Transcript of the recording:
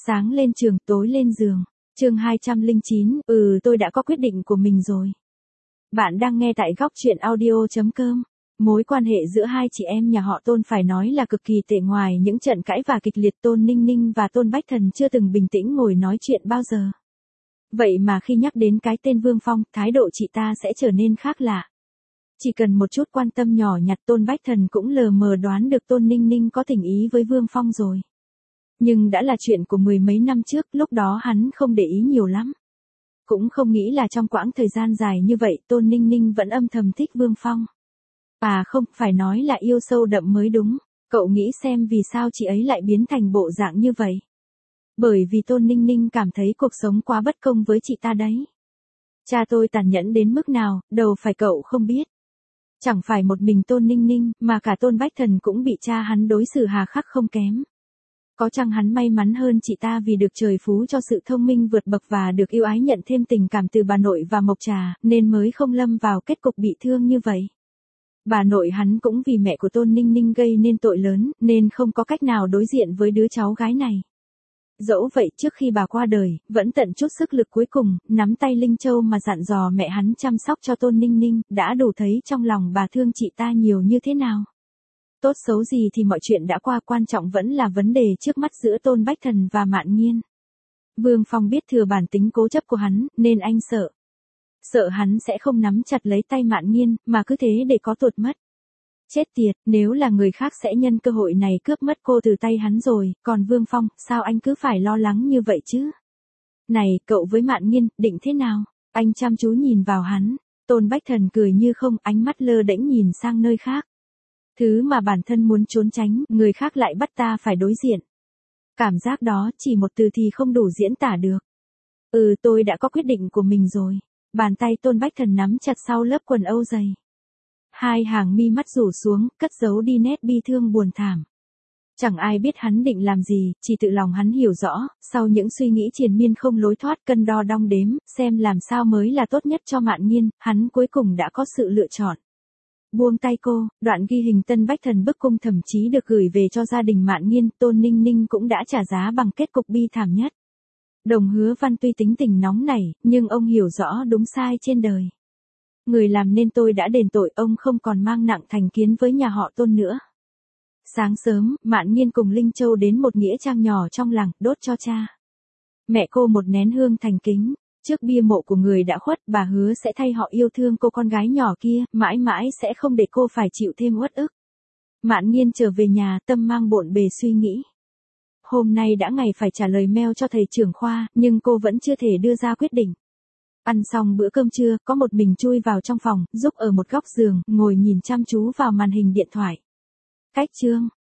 Sáng lên trường, tối lên giường. Chương 209, tôi đã có quyết định của mình rồi. Bạn đang nghe tại góc truyện audio.com. Mối quan hệ giữa hai chị em nhà họ Tôn phải nói là cực kỳ tệ, ngoài những trận cãi vã kịch liệt Tôn Ninh Ninh và Tôn Bách Thần chưa từng bình tĩnh ngồi nói chuyện bao giờ. Vậy mà khi nhắc đến cái tên Vương Phong, thái độ chị ta sẽ trở nên khác lạ. Chỉ cần một chút quan tâm nhỏ nhặt, Tôn Bách Thần cũng lờ mờ đoán được Tôn Ninh Ninh có tình ý với Vương Phong rồi. Nhưng đã là chuyện của mười mấy năm trước, lúc đó hắn không để ý nhiều lắm. Cũng không nghĩ là trong quãng thời gian dài như vậy Tôn Ninh Ninh vẫn âm thầm thích Vương Phong. À không, phải nói là yêu sâu đậm mới đúng. Cậu nghĩ xem vì sao chị ấy lại biến thành bộ dạng như vậy? Bởi vì Tôn Ninh Ninh cảm thấy cuộc sống quá bất công với chị ta đấy. Cha tôi tàn nhẫn đến mức nào, đâu phải cậu không biết. Chẳng phải một mình Tôn Ninh Ninh, mà cả Tôn Bách Thần cũng bị cha hắn đối xử hà khắc không kém. Có chăng hắn may mắn hơn chị ta vì được trời phú cho sự thông minh vượt bậc và được yêu ái nhận thêm tình cảm từ bà nội và Mộc Trà, nên mới không lâm vào kết cục bị thương như vậy. Bà nội hắn cũng vì mẹ của Tôn Ninh Ninh gây nên tội lớn, nên không có cách nào đối diện với đứa cháu gái này. Dẫu vậy, trước khi bà qua đời, vẫn tận chút sức lực cuối cùng, nắm tay Linh Châu mà dặn dò mẹ hắn chăm sóc cho Tôn Ninh Ninh, đã đủ thấy trong lòng bà thương chị ta nhiều như thế nào. Tốt xấu gì thì mọi chuyện đã qua, quan trọng vẫn là vấn đề trước mắt giữa Tôn Bách Thần và Mạn Nghiên. Vương Phong biết thừa bản tính cố chấp của hắn, nên anh sợ. Sợ hắn sẽ không nắm chặt lấy tay Mạn Nghiên, mà cứ thế để có tuột mất. Chết tiệt, nếu là người khác sẽ nhân cơ hội này cướp mất cô từ tay hắn rồi, còn Vương Phong, sao anh cứ phải lo lắng như vậy chứ? Này, cậu với Mạn Nghiên, định thế nào? Anh chăm chú nhìn vào hắn. Tôn Bách Thần cười như không, ánh mắt lơ đễnh nhìn sang nơi khác. Thứ mà bản thân muốn trốn tránh, người khác lại bắt ta phải đối diện. Cảm giác đó chỉ một từ thì không đủ diễn tả được. Tôi đã có quyết định của mình rồi. Bàn tay Tôn Bách Thần nắm chặt sau lớp quần âu dày. Hai hàng mi mắt rủ xuống, cất giấu đi nét bi thương buồn thảm. Chẳng ai biết hắn định làm gì, chỉ tự lòng hắn hiểu rõ, sau những suy nghĩ triền miên không lối thoát, cân đo đong đếm, xem làm sao mới là tốt nhất cho Mạn Nghiên, hắn cuối cùng đã có sự lựa chọn. Buông tay cô, đoạn ghi hình Tân Bách Thần bức cung thậm chí được gửi về cho gia đình Mạn Nghiên, Tôn Ninh Ninh cũng đã trả giá bằng kết cục bi thảm nhất. Đồng Hứa Văn tuy tính tình nóng nảy, nhưng ông hiểu rõ đúng sai trên đời. Người làm nên tôi đã đền tội, ông không còn mang nặng thành kiến với nhà họ Tôn nữa. Sáng sớm, Mạn Nghiên cùng Linh Châu đến một nghĩa trang nhỏ trong làng, đốt cho cha mẹ cô một nén hương thành kính. Trước bia mộ của người đã khuất, bà hứa sẽ thay họ yêu thương cô con gái nhỏ kia, mãi mãi sẽ không để cô phải chịu thêm uất ức. Mạn Nghiên trở về nhà, tâm mang bộn bề suy nghĩ. Hôm nay đã ngày phải trả lời mail cho thầy trưởng khoa, nhưng cô vẫn chưa thể đưa ra quyết định. Ăn xong bữa cơm trưa, có một mình chui vào trong phòng, giúp ở một góc giường, ngồi nhìn chăm chú vào màn hình điện thoại. Cách chương